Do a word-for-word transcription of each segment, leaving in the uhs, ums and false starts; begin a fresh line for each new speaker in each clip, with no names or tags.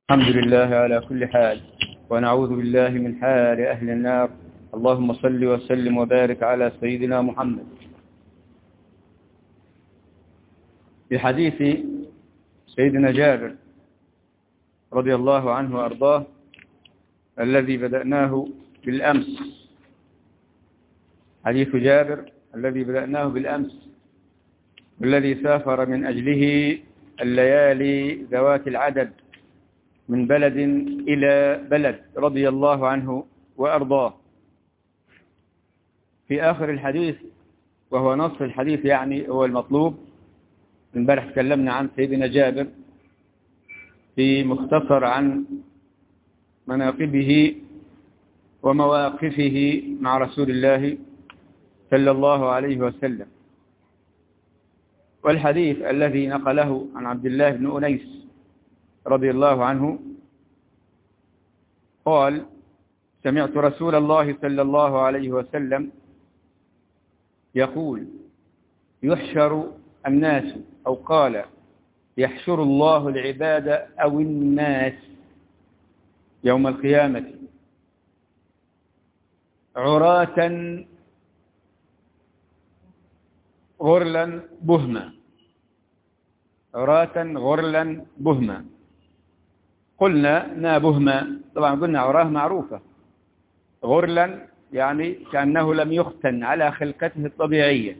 الحمد لله على كل حال، ونعوذ بالله من حال أهل النار. اللهم صل وسلم وبارك على سيدنا محمد. في حديث سيدنا جابر رضي الله عنه وأرضاه الذي بدأناه بالأمس، حديث جابر الذي بدأناه بالأمس والذي سافر من أجله الليالي ذوات العدد من بلد إلى بلد رضي الله عنه وأرضاه. في آخر الحديث، وهو نصف الحديث يعني هو المطلوب، امبارح تكلمنا عن سيدنا جابر في مختصر عن مناقبه ومواقفه مع رسول الله صلى الله عليه وسلم. والحديث الذي نقله عن عبد الله بن أنيس رضي الله عنه قال: سمعت رسول الله صلى الله عليه وسلم يقول: يحشر الناس، أو قال: يحشر الله العباد أو الناس يوم القيامة عراة غرلا بهما، عراة غرلا بهما. قلنا ما بهما، طبعا قلنا عراه معروفة، غرلا يعني كأنه لم يختن على خلقته الطبيعية.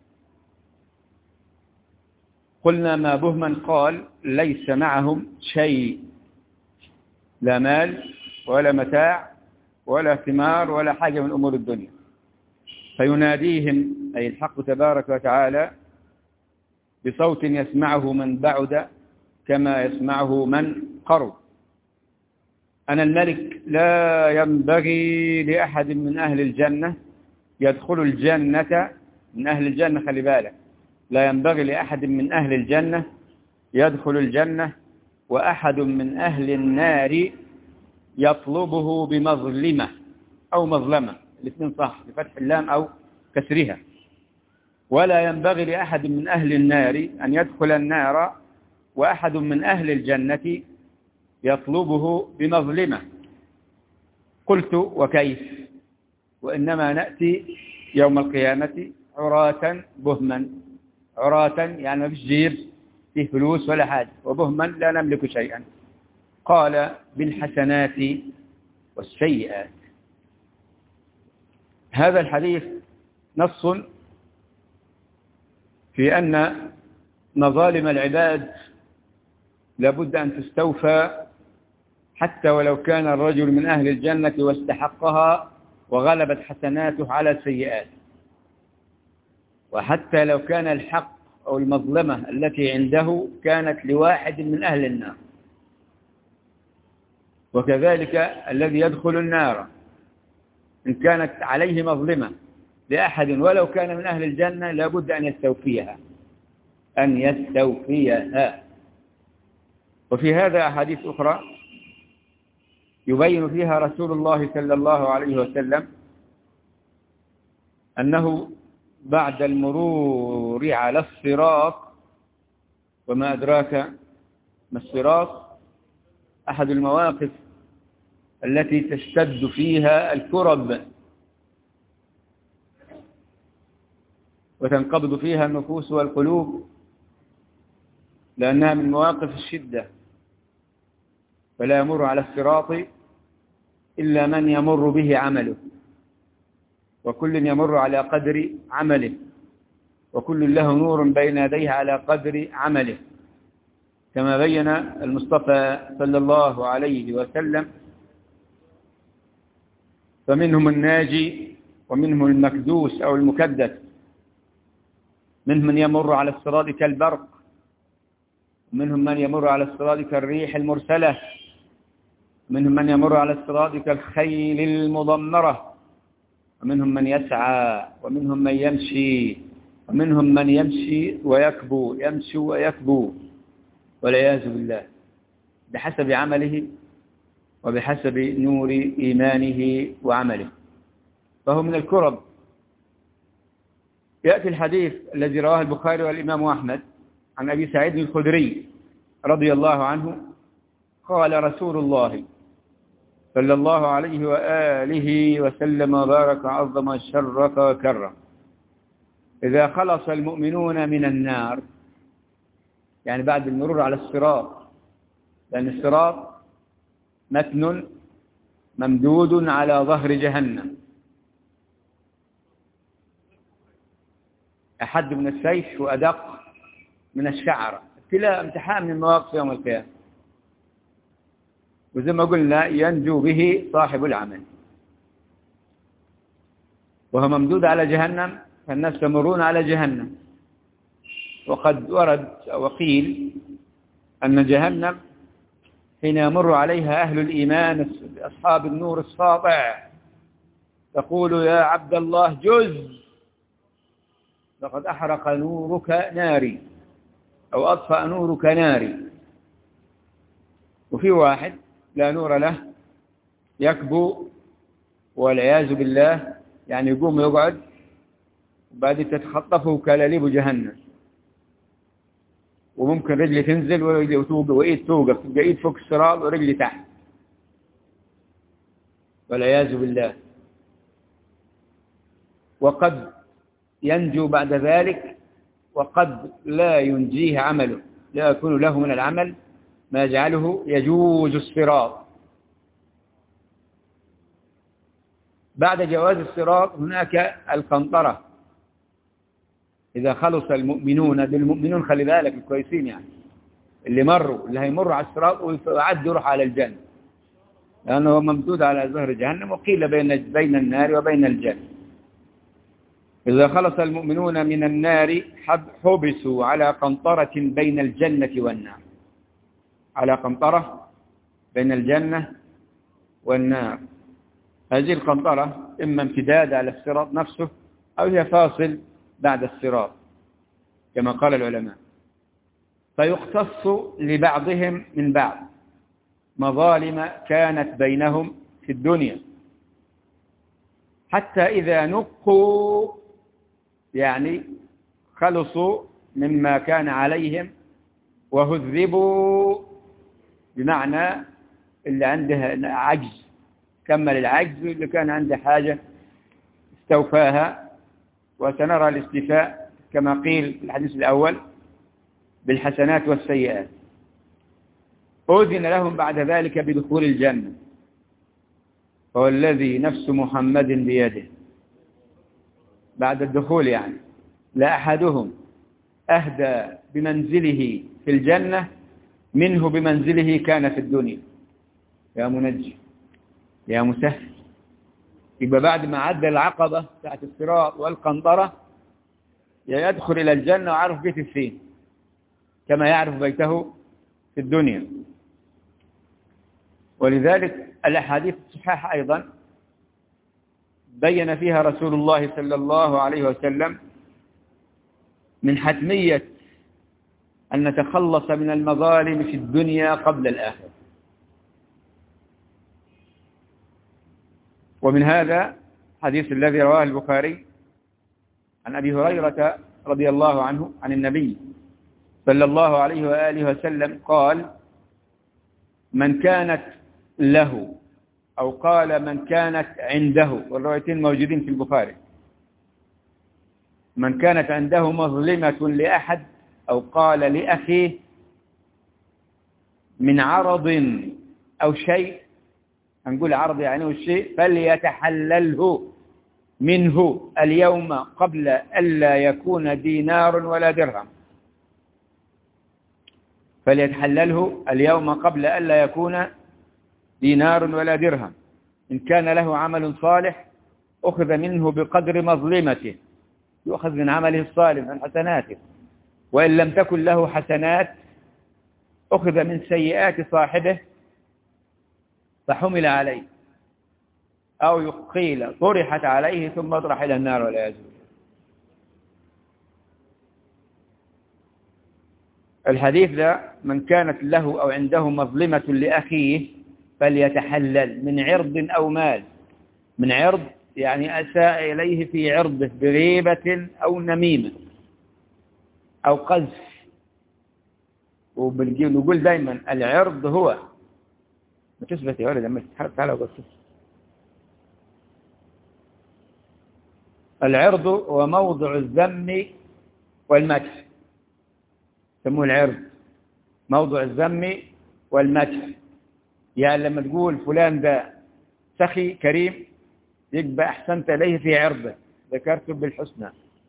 قلنا ما بهما، قال: ليس معهم شيء، لا مال ولا متاع ولا ثمار ولا حاجة من أمور الدنيا. فيناديهم أي الحق تبارك وتعالى بصوت يسمعه من بعد كما يسمعه من قرب: أنا الملك، لا ينبغي لأحد من أهل الجنة يدخل الجنة، من أهل الجنة خلي بالك، لا ينبغي لأحد من أهل الجنة يدخل الجنة، وأحد من أهل النار يطلبه بمظلمة أو مظلمة، الاثنين صح بفتح اللام أو كسرها. ولا ينبغي لأحد من أهل النار أن يدخل النار، وأحد من أهل الجنة يطلبه بمظلمة. قلت: وكيف؟ وإنما نأتي يوم القيامة عراة بهما، عراة يعني ما فيش جير فيه فلوس ولا حاجة، وبهما لا نملك شيئا. قال: بالحسنات والسيئات. هذا الحديث نص في أن مظالم العباد لابد أن تستوفى، حتى ولو كان الرجل من أهل الجنة واستحقها وغلبت حسناته على السيئات، وحتى لو كان الحق أو المظلمة التي عنده كانت لواحد من أهل النار. وكذلك الذي يدخل النار إن كانت عليه مظلمة لأحد ولو كان من أهل الجنة لابد أن يستوفيها، أن يستوفيها. وفي هذا أحاديث أخرى يبين فيها رسول الله صلى الله عليه وسلم أنه بعد المرور على الصراط، وما أدراك ما الصراط، أحد المواقف التي تشتد فيها الكرب وتنقبض فيها النفوس والقلوب، لأنها من مواقف الشدة. فلا يمر على الصراط إلا من يمر به عمله، وكل يمر على قدر عمله، وكل له نور بين يديه على قدر عمله، كما بين المصطفى صلى الله عليه وسلم: فمنهم الناجي ومنهم المكدوس أو المكدس، منهم من يمر على الصراط كالبرق، ومنهم من يمر على الصراط كالريح المرسلة، ومنهم من يمر على الصراط كالخيل المضمرة، ومنهم من يسعى، ومنهم من يمشي، ومنهم من يمشي ويكبو، يمشي ويكبو والعياذ بالله، بحسب عمله وبحسب نور إيمانه وعمله، فهو من الكرب. يأتي الحديث الذي رواه البخاري والإمام أحمد عن أبي سعيد الخدري رضي الله عنه قال رسول الله صلى الله عليه وآله وسلم وبارك وعظم وشرف وكرم: إذا خلص المؤمنون من النار، يعني بعد المرور على الصراط، لأن الصراط متن ممدود على ظهر جهنم أحد من السيف وأدق من الشعر، كلا امتحان من مواقف يوم القيامة. وزي ما قلنا ينجو به صاحب العمل، وهو ممدود على جهنم، فالناس يمرون على جهنم. وقد ورد وقيل أن جهنم حين يمر عليها أهل الإيمان أصحاب النور الساطع تقول: يا عبد الله جز، لقد أحرق نورك ناري، أو أطفأ نورك ناري. وفي واحد لا نور له يكبو والعياذ بالله، يعني يقوم ويقعد وبعدين تتخطفه كلاليب جهنم، وممكن رجلي تنزل وتوقف وإيد توقف، تبقى إيد فوق الصراط ورجلي تحت والعياذ بالله. وقد ينجو بعد ذلك، وقد لا ينجيه عمله، لا يكون له من العمل ما يجعله يجوز الصراط. بعد جواز الصراط هناك القنطرة. إذا خلص المؤمنون بالمؤمنون، خلي بالك الكويسين، يعني اللي مروا اللي هيمروا على الصراط ويعد يروح على الجنة، لأنه ممدود على ظهر جهنم، وقيل بين بين النار وبين الجنة. إذا خلص المؤمنون من النار حبسوا على قنطرة بين الجنة والنار، على قنطرة بين الجنة والنار. هذه القنطرة إما امتداد على الصراط نفسه، أو هي فاصل بعد الصراط كما قال العلماء. فيختص لبعضهم من بعض مظالم كانت بينهم في الدنيا، حتى إذا نقوا، يعني خلصوا مما كان عليهم، وهذبوا بمعنى اللي عنده عجز كمل العجز، اللي كان عنده حاجة استوفاها. وسنرى الاستيفاء كما قيل في الحديث الأول بالحسنات والسيئات. أذن لهم بعد ذلك بدخول الجنة. هو الذي نفس محمد بيده، بعد الدخول يعني لا أحدهم أهدى بمنزله في الجنة منه بمنزله كان في الدنيا. يا منجي يا مسهل. يبقى بعد ما عدى العقبة بتاعت الصراط والقنطرة يدخل إلى الجنة وعرف بيته فين، كما يعرف بيته في الدنيا. ولذلك الأحاديث الصحيحة أيضا بين فيها رسول الله صلى الله عليه وسلم من حتمية أن نتخلص من المظالم في الدنيا قبل الآخرة. ومن هذا حديث الذي رواه البخاري عن أبي هريرة رضي الله عنه عن النبي صلى الله عليه وآله وسلم قال: من كانت له، أو قال من كانت عنده، والروايتين موجودين في البخاري، من كانت عنده مظلمة لأحد، أو قال لأخيه، من عرض أو شيء، هنقول عرض يعني الشيء، فليتحلله منه اليوم قبل ألا يكون دينار ولا درهم. فليتحلله اليوم قبل ألا يكون دينار ولا درهم. إن كان له عمل صالح أخذ منه بقدر مظلمته، يؤخذ من عمله الصالح من حسناته. وإن لم تكن له حسنات أخذ من سيئات صاحبه فحمل عليه، أو قيل طرحت عليه ثم اطرح إلى النار والعياذ بالله. الحديث ده: من كانت له أو عنده مظلمة لأخيه فليتحلل من عرض أو مال. من عرض يعني أساء إليه في عرضه بغيبة أو نميمة أو قذف. ونقول دايما العرض هو ما تثبت يا ولد لما تتحرك تعالى وبس. العرض هو موضع الذم والمدح، يسموه العرض، موضع الذم والمدح. يعني لما تقول فلان ده سخي كريم يبقى أحسنت إليه في عرضه، ذكرته بالحسنى.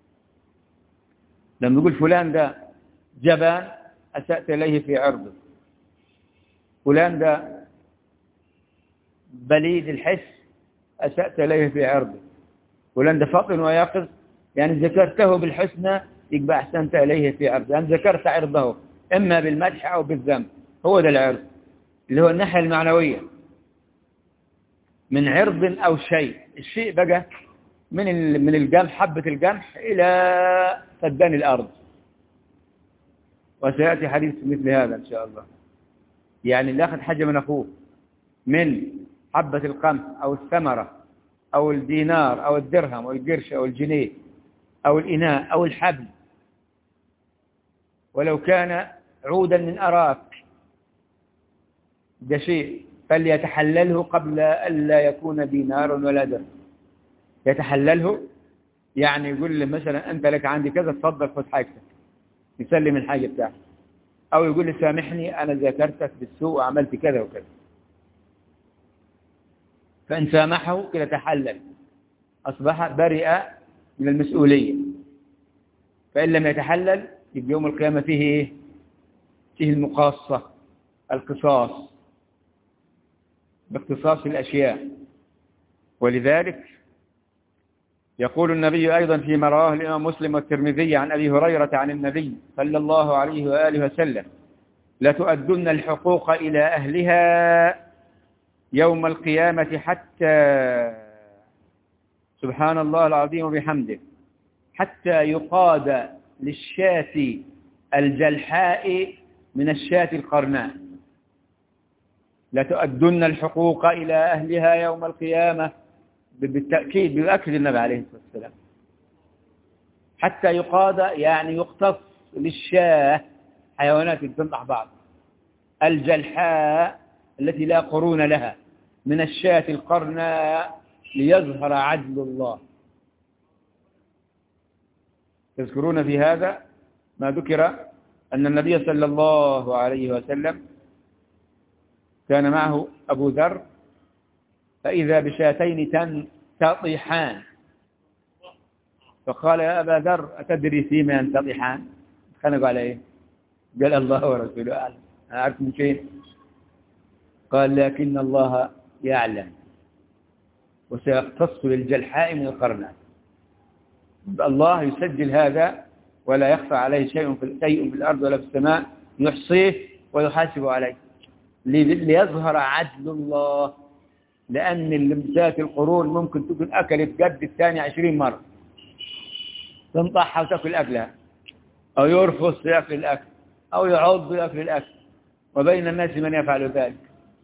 لما تقول فلان ده جبان أسأت إليه في عرضه. فلان ده بليد الحس أسأت إليه في عرضه. فلان ده فطن ويقظ يعني ذكرته بالحسنى يبقى أحسنت إليه في عرضه، يعني ذكرت عرضه إما بالمدح أو بالذم. هو ده العرض اللي هو الناحية المعنوية من عرض أو شيء. الشيء بقى من من الجمح، حبة الجمح إلى فدان الأرض، وسيأتي حديث مثل هذا إن شاء الله. يعني اللي أخذ حاجة من أخوه من حبة القمح أو الثمرة أو الدينار أو الدرهم أو القرش أو الجنيه أو الإناء أو الحبل، ولو كان عودا من أراك، ده شيء فليتحلله قبل ألا يكون دينار ولا درهم. يتحلله يعني يقول له مثلا أنت لك عندي كذا تفضل خذ حاجتك، يسلم الحاجة بتاعتك، أو يقول لي سامحني أنا ذكرتك بالسوء وعملت كذا وكذا، فإن سامحه كده تحلل، أصبح برئ من المسؤولية. فإن لم يتحلل يبقى يوم القيامة فيه إيه؟ فيه المقاصة، القصاص، باقتصاص الأشياء. ولذلك يقول النبي أيضا فيما رواه الإمام مسلم والترمذي عن أبي هريرة عن النبي صلى الله عليه وآله وسلم: لتؤدن الحقوق إلى أهلها يوم القيامة حتى، سبحان الله العظيم وبحمده، حتى يقاد للشاة الجلحاء من الشاة القرناء. لتؤدن الحقوق إلى أهلها يوم القيامة، بالتأكيد بيؤكد النبي عليه الصلاة والسلام. حتى يقاد يعني يقتص للشاة، حيوانات تنطح بعض، الجلحاء التي لا قرون لها من الشاة القرناء، ليظهر عدل الله. تذكرون في هذا ما ذكر أن النبي صلى الله عليه وسلم كان معه أبو ذر، فإذا بشاتين تنتطحان، فقال يا أبا ذر أتدري فيما ينتطحان؟ خنقوا عليه، قال الله ورسوله أعلم. أعرف من شيء؟ قال لكن الله يعلم وسيقتص للجلحاء من القرناء. الله يسجل هذا ولا يخفى عليه شيء في شيء في الأرض ولا في السماء، يحصيه ويحاسب عليه ليظهر عدل الله. لأن اللمسات القرون ممكن تكون أكلت قد الثاني عشرين مرة، تنطحها وتأكل أكلها، أو يرفض في أكل الأكل، أو يعض في أكل الأكل. وبين الناس من يفعل ذلك،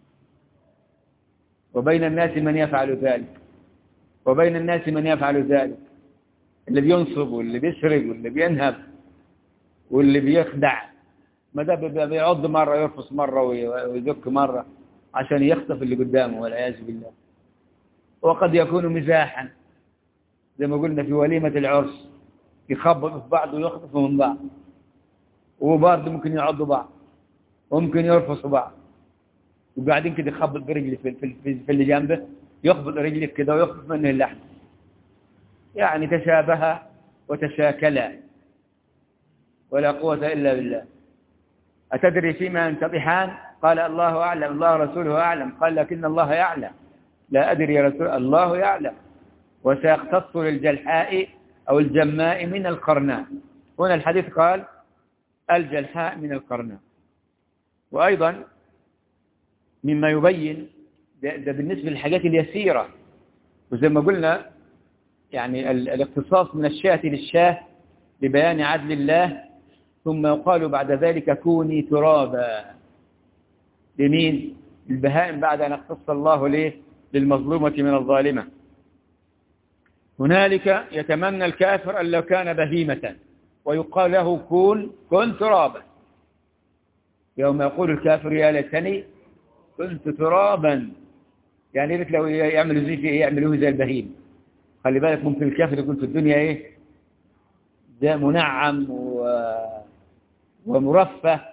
وبين الناس من يفعل ذلك، وبين الناس من يفعل ذلك، اللي بينصب واللي بيسرق واللي بينهب واللي بيخدع. ما ده بيعض مرة يرفص مرة ويذك مرة عشان يخطف اللي قدامه والعياذ بالله. وقد يكون مزاحا زي ما قلنا في وليمة العرس، يخبطوا في بعض ويخطفوا من بعض، وبرضه ممكن يعضوا بعض وممكن يرفصوا بعض، وقاعدين كده يخبط برجلي في, في, في, في اللي جنبه، يخبط رجلي كده ويخطف منه اللحم. يعني تشابه وتشاكلا ولا قوة إلا بالله. أتدري فيما ينتطحان؟ قال الله أعلم، الله رسوله أعلم. قال لكن الله يعلم. لا أدري يا رسول الله يعلم. وسيقتص للجلحاء أو الجماء من القرناء. هنا الحديث قال الجلحاء من القرناء. وأيضا مما يبين ده, ده بالنسبة للحاجات اليسيرة، وزي ما قلنا يعني الاقتصاص من الشاة للشاه لبيان عدل الله، ثم يقال بعد ذلك كوني ترابا لمين؟ البهائم، بعد أن اختص الله ليه للمظلومة من الظالمة. هنالك يتمنى الكافر أن لو كان بهيمة ويقال له كون كن ترابا. يوم يقول الكافر يا ليتني كنت ترابا. يعني ريت لو يعملوا زي في إيه، يعملوه زي البهيم. خلي بالك ممكن الكافر يكون في الدنيا إيه، ده منعم و... ومرفه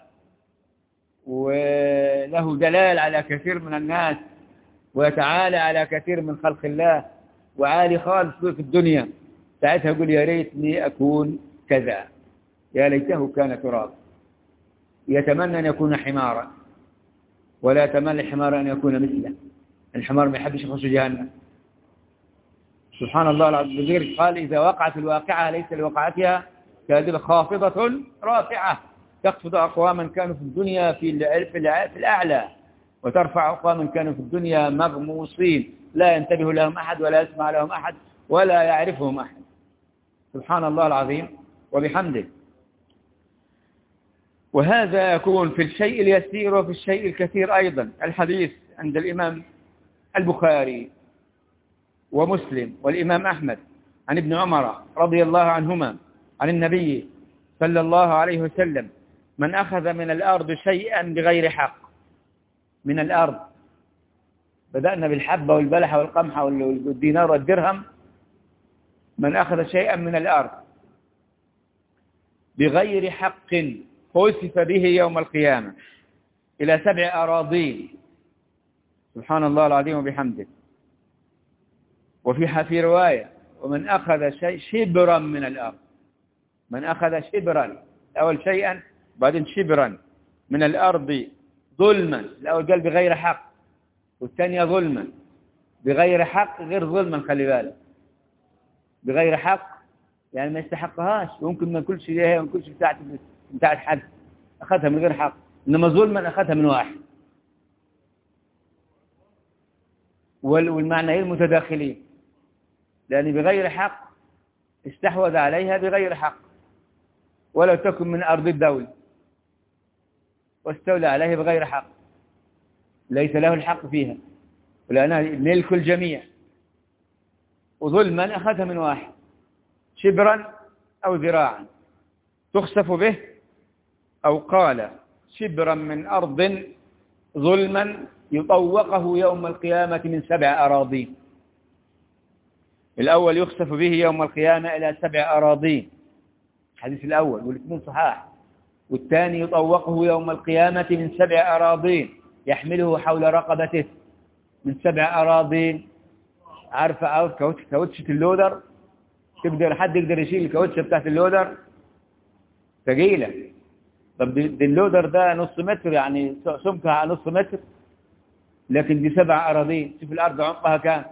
وله دلال على كثير من الناس ويتعالى على كثير من خلق الله وعالي خالص في الدنيا. ساعتها يقول يا ريتني أكون كذا، يا ليته كان تراب. يتمنى أن يكون حمارا، ولا يتمنى الحمار أن يكون مثله. الحمار ما يحبش يخش جهنم. سبحان الله العظيم. قال إذا وقعت الواقعة ليس لوقعتها كاذبة خافضة رافعة، تخفض أقواما كانوا في الدنيا في في الأعلى، وترفع أقواما كانوا في الدنيا مغموصين لا ينتبه لهم أحد ولا يسمع لهم أحد ولا يعرفهم أحد. سبحان الله العظيم وبحمده. وهذا يكون في الشيء اليسير وفي الشيء الكثير أيضا. الحديث عند الإمام البخاري ومسلم والإمام أحمد عن ابن عمر رضي الله عنهما عن النبي صلى الله عليه وسلم: من أخذ من الأرض شيئا بغير حق، من الأرض، بدأنا بالحبة والبلحة والقمحة والدينار والدرهم، من أخذ شيئا من الأرض بغير حق خسف به يوم القيامة إلى سبع أراضين. سبحان الله العظيم وبحمده. وفي في رواية: ومن أخذ شيء شبرا من الأرض، من أخذ شبرا، أول شيئا بعدين شبرا من الأرض ظلما، الأول قال بغير حق، والثانية ظلما. بغير حق غير ظلما، خلي بالك، بغير حق يعني ما يستحقهاش، وممكن ما كلش ليها وما كلش بتاعت بتاعت حد، أخذها من غير حق. إنما ظلما أخذها من واحد. والمعنى المتداخلين، لأن بغير حق استحوذ عليها بغير حق، ولو تكن من أرض الدولة واستولى عليها بغير حق ليس له الحق فيها، ولأنها ملك الجميع. وظلما أخذها من واحد، شبرا أو ذراعا تخسف به، أو قال شبرا من أرض ظلما يطوقه يوم القيامة من سبع أراضين. الأول يخسف به يوم القيامة إلى سبع أراضين، الحديث الأول، والاثنين صحاح. والثاني يطوقه يوم القيامة من سبع أراضين يحمله حول رقبته من سبع أراضين. عارفة كاوتشة اللودر؟ تقدر حد يقدر يشيل الكاوتشة بتاعت اللودر؟ ثقيلة. طب دي اللودر ده نص متر، يعني سمكها على نص متر، لكن دي سبع أراضين. شوف الأرض عمقها كام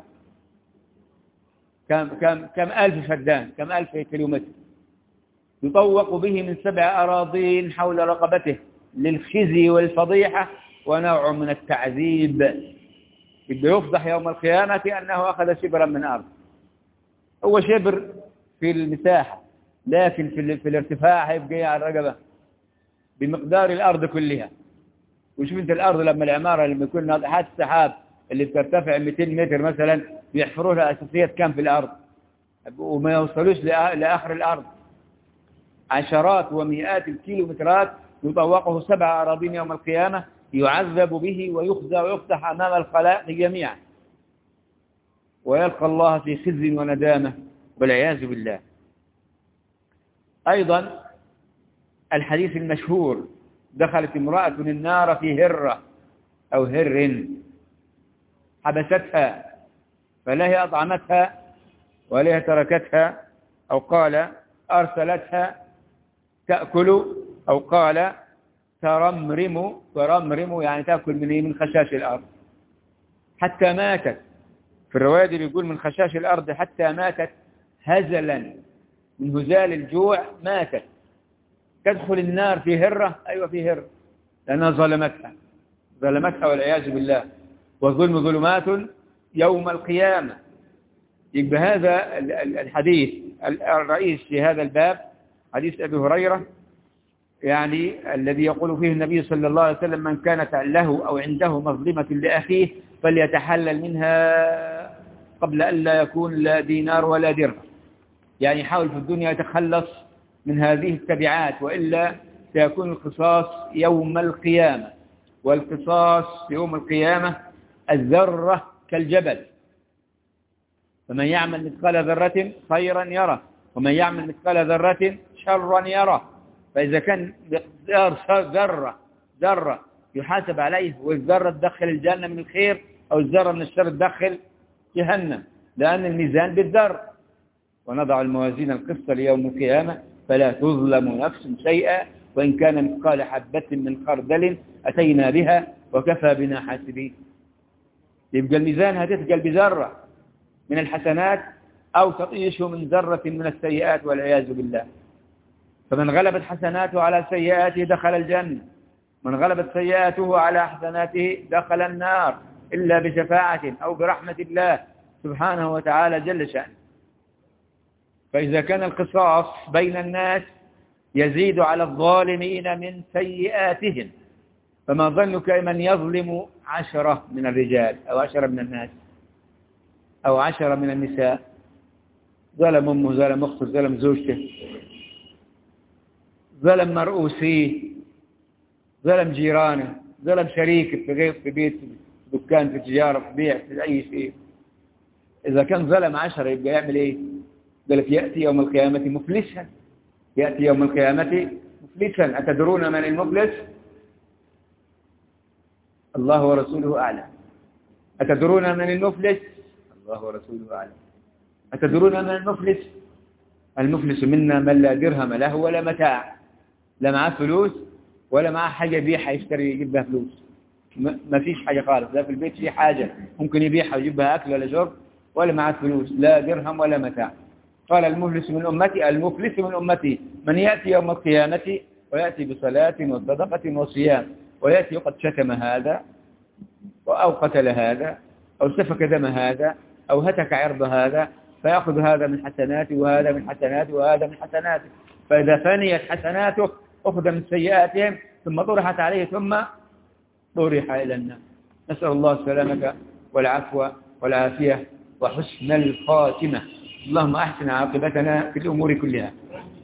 كم كم كم ألف فدان، كم ألف كيلومتر. يطوق به من سبع أراضين حول رقبته للخزي والفضيحة ونوع من التعذيب. بده يفضح يوم القيامة أنه أخذ شبرا من أرض. هو شبر في المساحة، لكن في, في الارتفاع هيبقى على الرقبة بمقدار الأرض كلها. وشوف انت الأرض لما العمارة لما يكون ناطحات السحاب اللي بترتفع مئتين متر مثلا بيحفروا لها أساسيات كام في الأرض وما يوصلوش لآخر الأرض، عشرات ومئات الكيلومترات. يطوقه سبع أراضين يوم القيامة يعذب به ويخزى ويفتح أمام الخلائق جميعا، ويلقى الله في خزي وندامة والعياذ بالله. أيضا الحديث المشهور: دخلت امرأة النار في هرة أو هر، حبستها فلا هي أطعمتها ولا هي تركتها، أو قال أرسلتها تأكل، أو قال ترمرم، ترمرم يعني تأكل من من خشاش الأرض حتى ماتت. في الرواية دي بيقول من خشاش الأرض حتى ماتت هزلا، من هزال الجوع ماتت. تدخل النار في هرة، أيوة في هرة، لأنها ظلمتها ظلمتها والعياذ بالله. والظلم ظلمات يوم القيامة. يبقى هذا الحديث الرئيس في هذا الباب حديث أبي هريرة، يعني الذي يقول فيه النبي صلى الله عليه وسلم: من كانت له أو عنده مظلمة لأخيه فليتحلل منها قبل أن لا يكون لا دينار ولا درهم. يعني يحاول في الدنيا يتخلص من هذه التبعات، وإلا سيكون القصاص يوم القيامة. والقصاص في يوم القيامة الذرة كالجبل، فمن يعمل مثقال ذرة خيرا يره ومن يعمل مثقال ذرة شرا يره. فإذا كان ذرة ذرة يحاسب عليه، والذرة تدخل الجنة من الخير أو الذرة من الشر تدخل جهنم، لأن الميزان بالذر. ونضع الموازين القسط ليوم القيامة فلا تظلم نفس شيئا وإن كان مثقال حبة من خردل أتينا بها وكفى بنا حاسبين. يبقى الميزان هتثقل بذرة من الحسنات أو تطيشه من ذرة من السيئات والعياذ بالله. فمن غلبت حسناته على سيئاته دخل الجنة، من غلبت سيئاته على حسناته دخل النار إلا بشفاعة أو برحمة الله سبحانه وتعالى جل شأنه. فإذا كان القصاص بين الناس يزيد على الظالمين من سيئاتهم، فما ظنك من يظلم عشرة من الرجال أو عشرة من الناس أو عشرة من النساء، ظلم أمه، ظلم أخته، ظلم زوجته، ظلم مرؤوسيه، ظلم جيرانه، ظلم شريكه في غير في بيت، في دكان، في تجارة، في بيع، في أي شيء. إذا كان ظلم عشرة يبقى يعمل إيه؟ قال لك يأتي يوم القيامة مفلسا، يأتي يوم القيامة مفلسا. أتدرون من المفلس؟ الله ورسوله أعلم. أتدرون من المفلس؟ الله ورسوله أعلم. أتدرون من المفلس؟ المفلس منا من لا درهم له ولا متاع، لا معاه فلوس ولا معاه حاجة يبيعها يشتري يجيب بها فلوس، ما فيش حاجة خالص، لا في البيت في حاجة ممكن يبيعها ويجيب بها أكل ولا شرب، ولا معاه فلوس، لا درهم ولا متاع. قال المفلس من أمتي، المفلس من أمتي من يأتي يوم القيامة ويأتي بصلاة وصدقة وصيام، ويأتي قد شتم هذا أو قتل هذا أو سفك دم هذا أو هتك عرض هذا، فيأخذ هذا من حسناته وهذا من حسناته وهذا من حسناته، فإذا فنيت حسناته أخذ من سيئاتهم ثم طرحت عليه ثم طرح إلى النار. نسأل الله السلامة والعفو والعافية وحسن الخاتمة. اللهم أحسن عاقبتنا في الأمور كلها،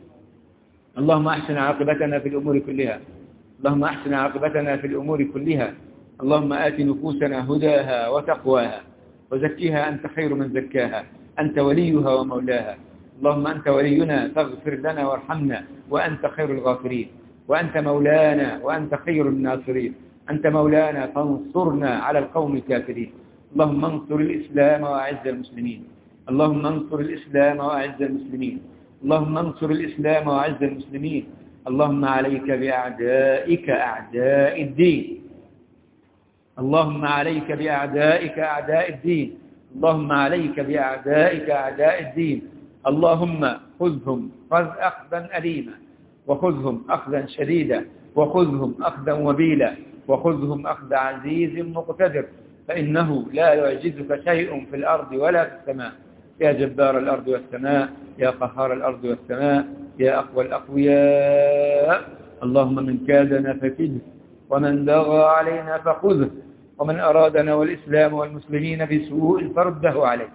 اللهم أحسن عاقبتنا في الأمور كلها، اللهم أحسن عاقبتنا في الأمور كلها. اللهم آت نفوسنا هداها وتقواها وزكيها أنت خير من زكاها، أنت وليها ومولاها. اللهم أنت ولينا فاغفر لنا وارحمنا وأنت خير الغافرين، وأنت مولانا وأنت خير الناصرين، أنت مولانا فانصرنا على القوم الكافرين. اللهم انصر الإسلام وأعز المسلمين، اللهم انصر الإسلام وأعز المسلمين، اللهم انصر الإسلام وأعز المسلمين. اللهم عليك بأعدائك أعداء الدين، اللهم عليك بأعدائك أعداء الدين، اللهم عليك بأعدائك أعداء الدين. اللهم خذهم خذ أخذا أليما، وخذهم أخذا شديدا، وخذهم أخذا وبيلا، وخذهم أخذ عزيز مقتدر، فإنه لا يعجزك شيء في الأرض ولا في السماء. يا جبار الأرض والسماء، يا قهار الأرض والسماء، يا أقوى الأقوياء. اللهم من كادنا فكده، ومن بغى علينا فخذه، ومن أرادنا والإسلام والمسلمين بسوء فرده عليه،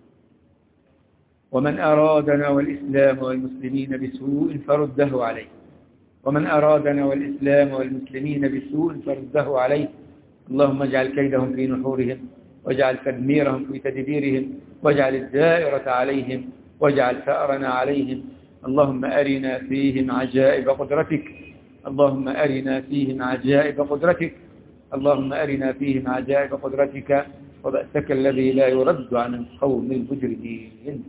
ومن أرادنا والإسلام والمسلمين بسوء فرده عليه، ومن أرادنا والإسلام والمسلمين بسوء فرده عليه. اللهم اجعل كيدهم في نحورهم، واجعل تدميرهم في تدبيرهم، واجعل الدائرة عليهم، واجعل ثأرنا عليهم. اللهم أرنا فيهم عجائب قدرتك، اللهم أرنا فيهم عجائب قدرتك، اللهم أرنا فيهم عجائب قدرتك وبأسك الذي لا يرد عن القوم المجرمين.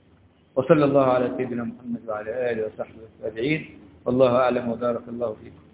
وصلى الله على سيدنا محمد وعلى آله وصحبه والتابعين، والله أعلم وبارك الله فيكم.